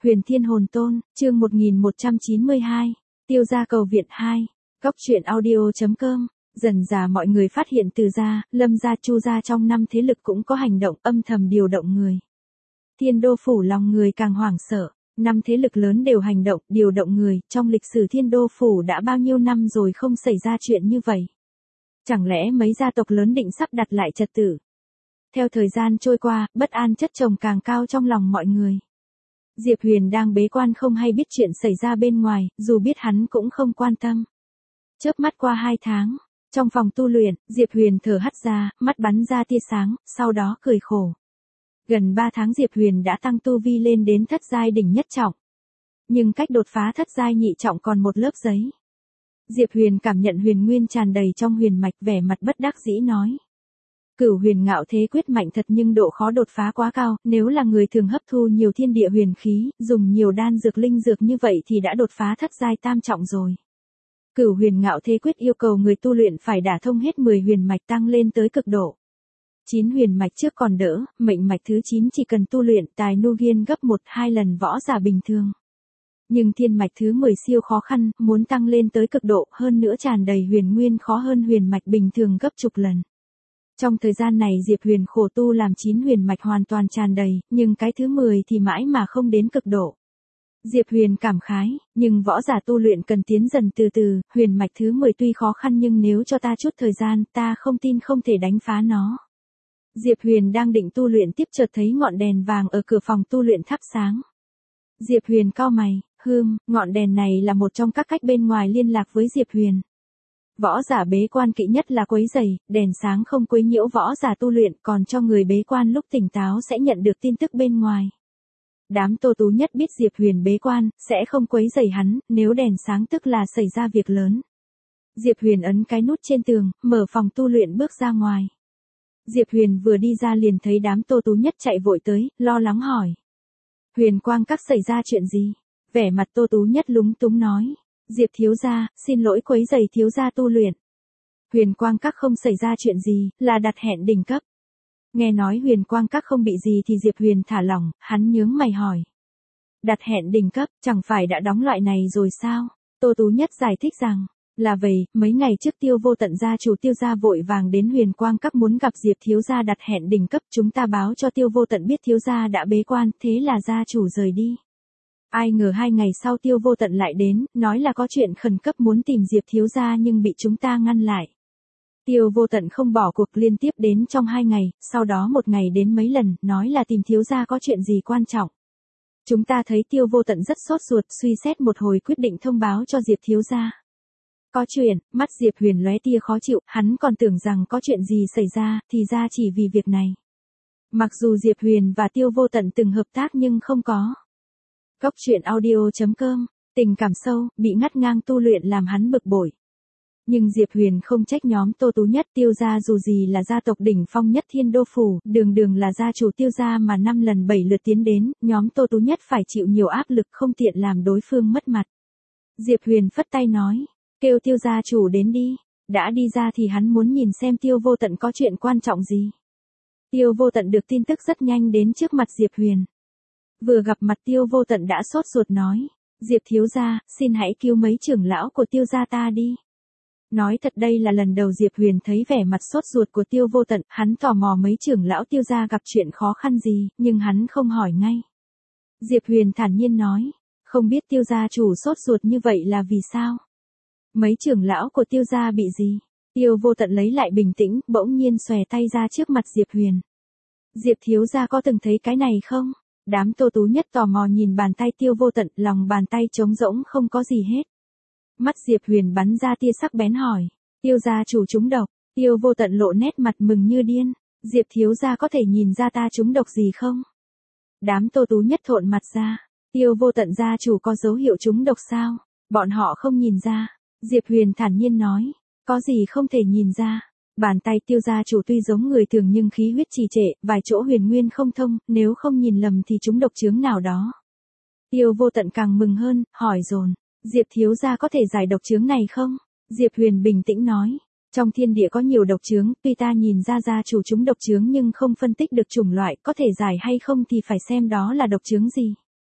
Huyền Thiên Hồn Tôn, chương 1192, Tiêu gia cầu viện 2, Góc truyện audio.com. Dần dà mọi người phát hiện Từ gia, Lâm gia, Chu gia trong năm thế lực cũng có hành động âm thầm điều động người. Thiên đô phủ lòng người càng hoảng sợ, năm thế lực lớn đều hành động, điều động người, trong lịch sử Thiên đô phủ đã bao nhiêu năm rồi không xảy ra chuyện như vậy. Chẳng lẽ mấy gia tộc lớn định sắp đặt lại trật tự? Theo thời gian trôi qua, bất an chất chồng càng cao trong lòng mọi người. Diệp Huyền đang bế quan không hay biết chuyện xảy ra bên ngoài, dù biết hắn cũng không quan tâm. Chớp mắt qua 2 tháng, trong phòng tu luyện, Diệp Huyền thở hắt ra, mắt bắn ra tia sáng, sau đó cười khổ. Gần 3 tháng Diệp Huyền đã tăng tu vi lên đến thất giai đỉnh nhất trọng. Nhưng cách đột phá thất giai nhị trọng còn một lớp giấy. Diệp Huyền cảm nhận huyền nguyên tràn đầy trong huyền mạch, vẻ mặt bất đắc dĩ nói. Cửu huyền ngạo thế quyết mạnh thật nhưng độ khó đột phá quá cao, nếu là người thường hấp thu nhiều thiên địa huyền khí, dùng nhiều đan dược linh dược như vậy thì đã đột phá thất giai tam trọng rồi. Cửu huyền ngạo thế quyết yêu cầu người tu luyện phải đả thông hết 10 huyền mạch tăng lên tới cực độ. 9 huyền mạch trước còn đỡ, mệnh mạch thứ 9 chỉ cần tu luyện tài nu viên gấp 1-2 lần võ giả bình thường. Nhưng thiên mạch thứ 10 siêu khó khăn, muốn tăng lên tới cực độ, hơn nữa tràn đầy huyền nguyên khó hơn huyền mạch bình thường gấp chục lần. Trong thời gian này Diệp Huyền khổ tu làm 9 huyền mạch hoàn toàn tràn đầy, nhưng cái thứ 10 thì mãi mà không đến cực độ. Diệp Huyền cảm khái, nhưng võ giả tu luyện cần tiến dần từ từ, huyền mạch thứ 10 tuy khó khăn nhưng nếu cho ta chút thời gian, ta không tin không thể đánh phá nó. Diệp Huyền đang định tu luyện tiếp chợt thấy ngọn đèn vàng ở cửa phòng tu luyện thắp sáng. Diệp Huyền cau mày, ngọn đèn này là một trong các cách bên ngoài liên lạc với Diệp Huyền. Võ giả bế quan kỵ nhất là quấy rầy, đèn sáng không quấy nhiễu võ giả tu luyện, còn cho người bế quan lúc tỉnh táo sẽ nhận được tin tức bên ngoài. Đám Tô Tú Nhất biết Diệp Huyền bế quan, sẽ không quấy rầy hắn, nếu đèn sáng tức là xảy ra việc lớn. Diệp Huyền ấn cái nút trên tường, mở phòng tu luyện bước ra ngoài. Diệp Huyền vừa đi ra liền thấy đám Tô Tú Nhất chạy vội tới, lo lắng hỏi. Huyền Quang Các xảy ra chuyện gì? Vẻ mặt Tô Tú Nhất lúng túng nói. Diệp thiếu gia, xin lỗi quấy rầy thiếu gia tu luyện. Huyền Quang Các không xảy ra chuyện gì, là đặt hẹn đỉnh cấp. Nghe nói Huyền Quang Các không bị gì thì Diệp Huyền thả lỏng, hắn nhướng mày hỏi. Đặt hẹn đỉnh cấp, chẳng phải đã đóng loại này rồi sao? Tô Tú Nhất giải thích rằng, là vậy, mấy ngày trước Tiêu Vô Tận gia chủ Tiêu gia vội vàng đến Huyền Quang Các muốn gặp Diệp thiếu gia đặt hẹn đỉnh cấp, chúng ta báo cho Tiêu Vô Tận biết thiếu gia đã bế quan, thế là gia chủ rời đi. Ai ngờ 2 ngày sau Tiêu Vô Tận lại đến, nói là có chuyện khẩn cấp muốn tìm Diệp thiếu gia nhưng bị chúng ta ngăn lại. Tiêu Vô Tận không bỏ cuộc liên tiếp đến trong 2 ngày, sau đó 1 ngày đến mấy lần, nói là tìm thiếu gia có chuyện gì quan trọng. Chúng ta thấy Tiêu Vô Tận rất sốt ruột, suy xét một hồi quyết định thông báo cho Diệp thiếu gia. Có chuyện, mắt Diệp Huyền lóe tia khó chịu, hắn còn tưởng rằng có chuyện gì xảy ra, thì ra chỉ vì việc này. Mặc dù Diệp Huyền và Tiêu Vô Tận từng hợp tác nhưng không có. Góc truyện audio.com, tình cảm sâu, bị ngắt ngang tu luyện làm hắn bực bội. Nhưng Diệp Huyền không trách nhóm Tô Tú Nhất, Tiêu gia dù gì là gia tộc đỉnh phong nhất Thiên đô phủ, đường là gia chủ Tiêu gia mà 5 lần 7 lượt tiến đến, nhóm Tô Tú Nhất phải chịu nhiều áp lực không tiện làm đối phương mất mặt. Diệp Huyền phất tay nói, kêu Tiêu gia chủ đến đi, đã đi ra thì hắn muốn nhìn xem Tiêu Vô Tận có chuyện quan trọng gì. Tiêu Vô Tận được tin tức rất nhanh đến trước mặt Diệp Huyền. Vừa gặp mặt Tiêu Vô Tận đã sốt ruột nói, Diệp thiếu gia, xin hãy cứu mấy trưởng lão của Tiêu gia ta đi. Nói thật đây là lần đầu Diệp Huyền thấy vẻ mặt sốt ruột của Tiêu Vô Tận, hắn tò mò mấy trưởng lão Tiêu gia gặp chuyện khó khăn gì, nhưng hắn không hỏi ngay. Diệp Huyền thản nhiên nói, không biết Tiêu gia chủ sốt ruột như vậy là vì sao? Mấy trưởng lão của Tiêu gia bị gì? Tiêu Vô Tận lấy lại bình tĩnh, bỗng nhiên xòe tay ra trước mặt Diệp Huyền. Diệp thiếu gia có từng thấy cái này không? Đám Tô Tú Nhất tò mò nhìn bàn tay Tiêu Vô Tận, lòng bàn tay trống rỗng không có gì hết. Mắt Diệp Huyền bắn ra tia sắc bén hỏi, Tiêu gia chủ trúng độc. Tiêu Vô Tận lộ nét mặt mừng như điên, Diệp thiếu gia có thể nhìn ra ta trúng độc gì không? Đám Tô Tú Nhất thộn mặt ra, Tiêu Vô Tận gia chủ có dấu hiệu trúng độc sao? Bọn họ không nhìn ra. Diệp Huyền thản nhiên nói, có gì không thể nhìn ra. Bàn tay Tiêu gia chủ tuy giống người thường nhưng khí huyết trì trệ, vài chỗ huyền nguyên không thông, nếu không nhìn lầm thì chúng độc chứng nào đó. Tiêu Vô Tận càng mừng hơn, hỏi dồn, Diệp thiếu gia có thể giải độc chứng này không? Diệp Huyền bình tĩnh nói, trong thiên địa có nhiều độc chứng, tuy ta nhìn ra gia chủ chúng độc chứng nhưng không phân tích được chủng loại, có thể giải hay không thì phải xem đó là độc chứng gì.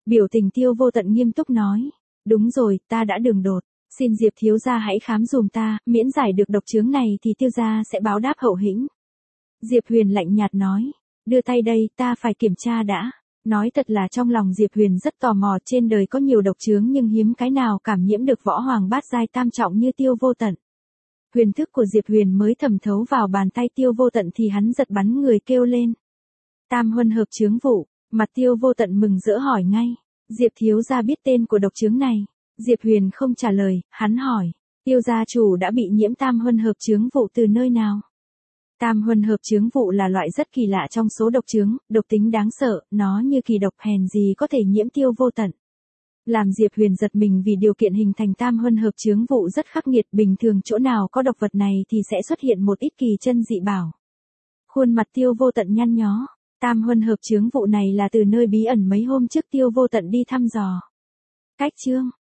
Biểu tình Tiêu Vô Tận nghiêm túc nói. Đúng rồi, ta đã đường đột. Xin Diệp thiếu gia hãy khám dùm ta, miễn giải được độc chướng này thì Tiêu gia sẽ báo đáp hậu hĩnh. Diệp Huyền lạnh nhạt nói. Đưa tay đây, ta phải kiểm tra đã. Nói thật là trong lòng Diệp Huyền rất tò mò, trên đời có nhiều độc chướng nhưng hiếm cái nào cảm nhiễm được võ hoàng bát giai tam trọng như Tiêu Vô Tận. Huyền thức của Diệp Huyền mới thẩm thấu vào bàn tay Tiêu Vô Tận thì hắn giật bắn người kêu lên. Tam huân hợp chướng vụ, mặt Tiêu Vô Tận mừng rỡ hỏi ngay. Diệp thiếu gia biết tên của độc chướng này. Diệp Huyền không trả lời, hắn hỏi. Tiêu gia chủ đã bị nhiễm tam huân hợp chướng vụ từ nơi nào? Tam huân hợp chướng vụ là loại rất kỳ lạ trong số độc chướng, độc tính đáng sợ, nó như kỳ độc hèn gì có thể nhiễm Tiêu Vô Tận. Làm Diệp Huyền giật mình vì điều kiện hình thành tam huân hợp chướng vụ rất khắc nghiệt, bình thường chỗ nào có độc vật này thì sẽ xuất hiện một ít kỳ chân dị bảo. Khuôn mặt Tiêu Vô Tận nhăn nhó, tam huân hợp chướng vụ này là từ nơi bí ẩn mấy hôm trước Tiêu Vô Tận đi thăm dò. Cách chương